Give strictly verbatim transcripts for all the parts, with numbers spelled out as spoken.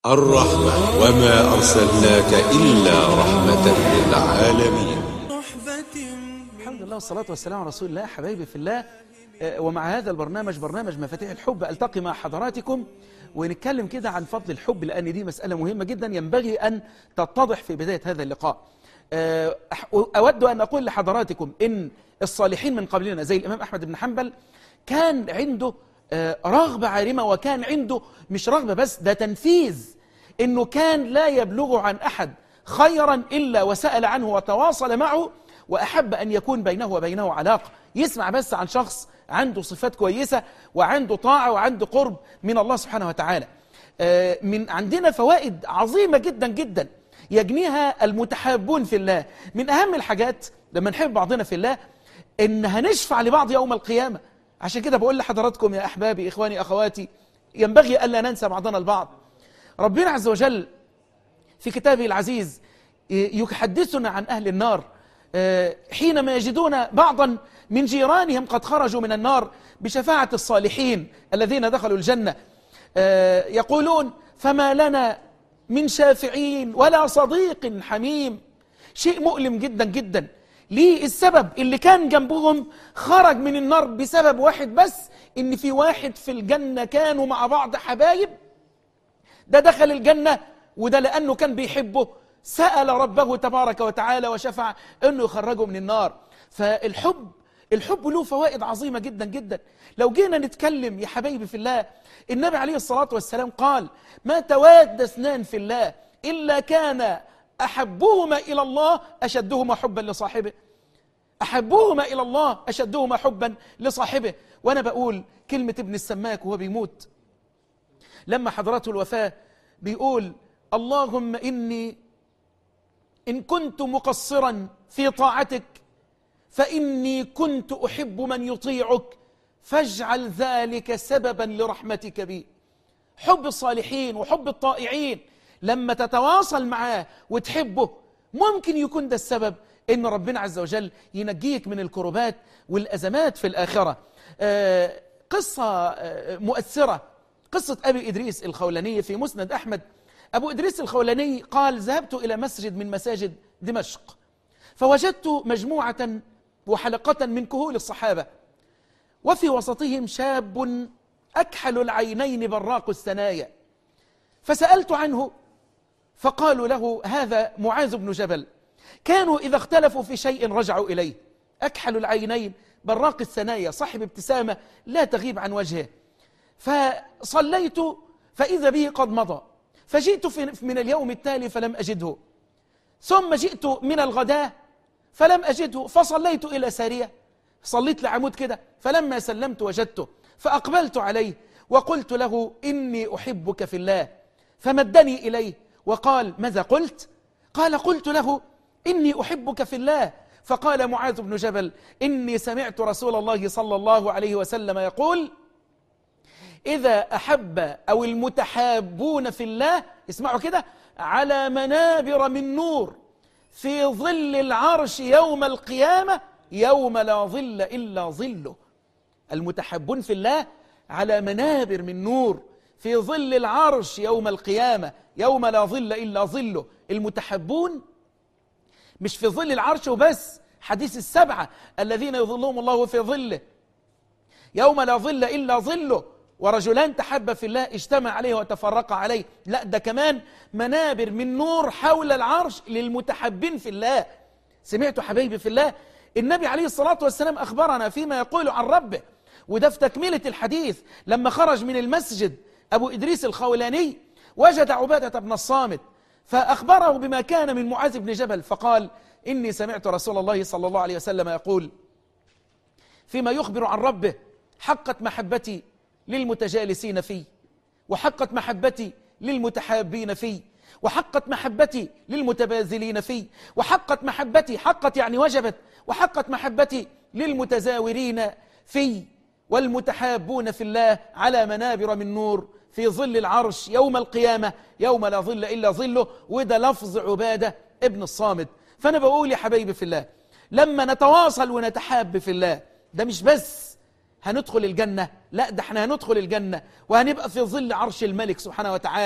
الرحمة وما أرسلناك إلا رحمة للعالمين. الحمد لله والصلاة والسلام على رسول الله. حبايبي في الله، ومع هذا البرنامج برنامج مفاتيح الحب ألتقي مع حضراتكم ونتكلم كده عن فضل الحب، لأن دي مسألة مهمة جدا ينبغي أن تتضح في بداية هذا اللقاء. أود أن أقول لحضراتكم إن الصالحين من قبلنا زي الإمام أحمد بن حنبل كان عنده رغبة عارمة، وكان عنده مش رغبة بس، ده تنفيذ، إنه كان لا يبلغ عن أحد خيرا إلا وسأل عنه وتواصل معه، وأحب أن يكون بينه وبينه علاقة. يسمع بس عن شخص عنده صفات كويسة وعنده طاعة وعنده قرب من الله سبحانه وتعالى. من عندنا فوائد عظيمة جدا جدا يجنيها المتحابون في الله. من أهم الحاجات لما نحب بعضنا في الله إن هنشفع لبعض يوم القيامة. عشان كده بقول لحضراتكم يا أحبابي إخواني أخواتي، ينبغي ألا ننسى بعضنا البعض. ربنا عز وجل في كتابه العزيز يحدثنا عن أهل النار حينما يجدون بعضا من جيرانهم قد خرجوا من النار بشفاعة الصالحين الذين دخلوا الجنة، يقولون فما لنا من شافعين ولا صديق حميم. شيء مؤلم جدا جدا. ليه؟ السبب اللي كان جنبهم خرج من النار بسبب واحد بس، ان في واحد في الجنة كانوا مع بعض حبايب، ده دخل الجنة وده لأنه كان بيحبه سأل ربه تبارك وتعالى وشفع أنه يخرجه من النار. فالحب الحب له فوائد عظيمة جدا جدا. لو جينا نتكلم يا حبايبي في الله، النبي عليه الصلاة والسلام قال ما تواد اثنان في الله إلا كان أحبهما إلى الله أشدهما حبا لصاحبه. أحبهما إلى الله أشدهما حبا لصاحبه. وأنا بقول كلمة ابن السماك وهو بيموت لما حضرته الوفاة، بيقول اللهم إني إن كنت مقصرا في طاعتك فإني كنت أحب من يطيعك فاجعل ذلك سببا لرحمتك بي. حب الصالحين وحب الطائعين لما تتواصل معاه وتحبه ممكن يكون ده السبب إن ربنا عز وجل ينجيك من الكربات والأزمات في الآخرة. آه قصة آه مؤثرة، قصة أبي إدريس الخولاني في مسند أحمد. أبو إدريس الخولاني قال ذهبت إلى مسجد من مساجد دمشق فوجدت مجموعة وحلقة من كهول الصحابة، وفي وسطهم شاب أكحل العينين براق الثنايا، فسألت عنه فقالوا له هذا معاذ بن جبل، كانوا إذا اختلفوا في شيء رجعوا إليه. أكحل العينين براق الثنايا، صاحب ابتسامة لا تغيب عن وجهه. فصليت فإذا به قد مضى، فجئت من اليوم التالي فلم أجده، ثم جئت من الغداء فلم أجده، فصليت إلى سارية، صليت لعمود كده، فلما سلمت وجدته فأقبلت عليه وقلت له إني أحبك في الله، فمدني إليه وقال ماذا قلت؟ قال قلت له إني أحبك في الله. فقال معاذ بن جبل إني سمعت رسول الله صلى الله عليه وسلم يقول إذا أحب أو المتحابون في الله، اسمعوا كده، على منابر من نور في ظل العرش يوم القيامة يوم لا ظل إلا ظله. المتحابون في الله على منابر من نور في ظل العرش يوم القيامة يوم لا ظل إلا ظله. المتحابون مش في ظل العرش وبس، حديث السبعة الذين يظلهم الله في ظله يوم لا ظل إلا ظله، ورجلان تحب في الله اجتمع عليه وتفرق عليه. لا، ده كمان منابر من نور حول العرش للمتحبين في الله. سمعتوا حبايبي في الله؟ النبي عليه الصلاة والسلام أخبرنا فيما يقول عن ربه، وده في تكملة الحديث. لما خرج من المسجد أبو إدريس الخولاني وجد عبادة بن الصامت فأخبره بما كان من معاذ بن جبل، فقال إني سمعت رسول الله صلى الله عليه وسلم يقول فيما يخبر عن ربه حقت محبتي للمتجالسين فيه، وحقت محبتي للمتحابين فيه، وحقت محبتي للمتباذلين فيه، وحقت محبتي، حقت يعني وجبت، وحقت محبتي للمتزاورين فيه، والمتحابون في الله على منابر من نور في ظل العرش يوم القيامة يوم لا ظل إلا ظله. وده لفظ عبادة ابن الصامت. فأنا بقول يا حبايبي في الله، لما نتواصل ونتحاب في الله، ده مش بس هندخل الجنة، لا ده احنا هندخل الجنة وهنبقى في ظل عرش الملك سبحانه وتعالى.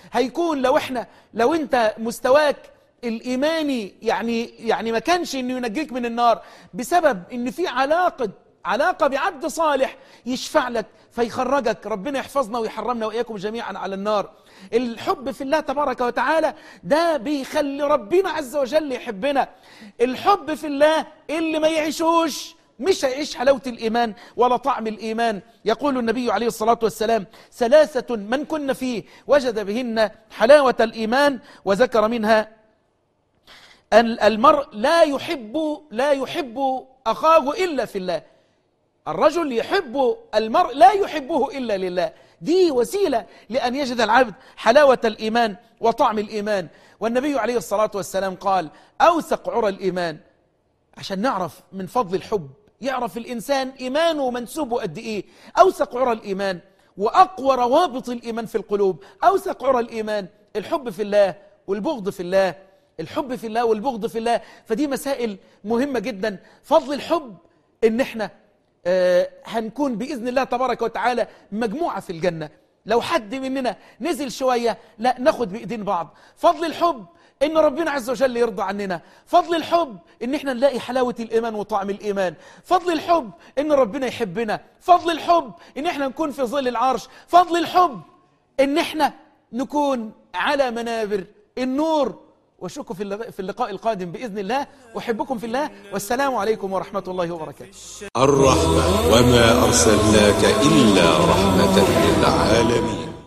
هيكون لو احنا لو انت مستواك الإيماني يعني يعني ما كانش انه ينجيك من النار بسبب ان في علاقة علاقة بعبد صالح يشفع لك فيخرجك، ربنا يحفظنا ويحرمنا وإياكم جميعا على النار. الحب في الله تبارك وتعالى ده بيخلي ربنا عز وجل يحبنا. الحب في الله اللي ما يعيشوش مش هيعيش حلاوة الإيمان ولا طعم الإيمان. يقول النبي عليه الصلاة والسلام: ثلاثة من كن فيه وجد بهن حلاوة الإيمان، وذكر منها المرء لا يحب لا يحب أخاه إلا في الله. الرجل يحب المرء لا يحبه إلا لله. دي وسيلة لأن يجد العبد حلاوة الإيمان وطعم الإيمان. والنبي عليه الصلاة والسلام قال: أوثق عرى الإيمان. عشان نعرف من فضل الحب يعرف الإنسان إيمانه ومنسوبه قد إيه. أوثق عرى الإيمان وأقوى روابط الإيمان في القلوب. أوثق عرى الإيمان الحب في الله والبغض في الله. الحب في الله والبغض في الله، فدي مسائل مهمة جدا. فضل الحب إن احنا آه هنكون بإذن الله تبارك وتعالى مجموعة في الجنة. لو حد مننا نزل شوية لا ناخد بإيدين بعض. فضل الحب إن ربنا عز وجل يرضى عننا. فضل الحب إن احنا نلاقي حلاوة الإيمان وطعم الإيمان. فضل الحب إن ربنا يحبنا. فضل الحب إن احنا نكون في ظل العرش. فضل الحب إن احنا نكون على منابر النور. واشوفكم في اللقاء القادم بإذن الله. أحبكم في الله، والسلام عليكم ورحمة الله وبركاته. الرحمة وما أرسلناك إلا رحمة للعالمين.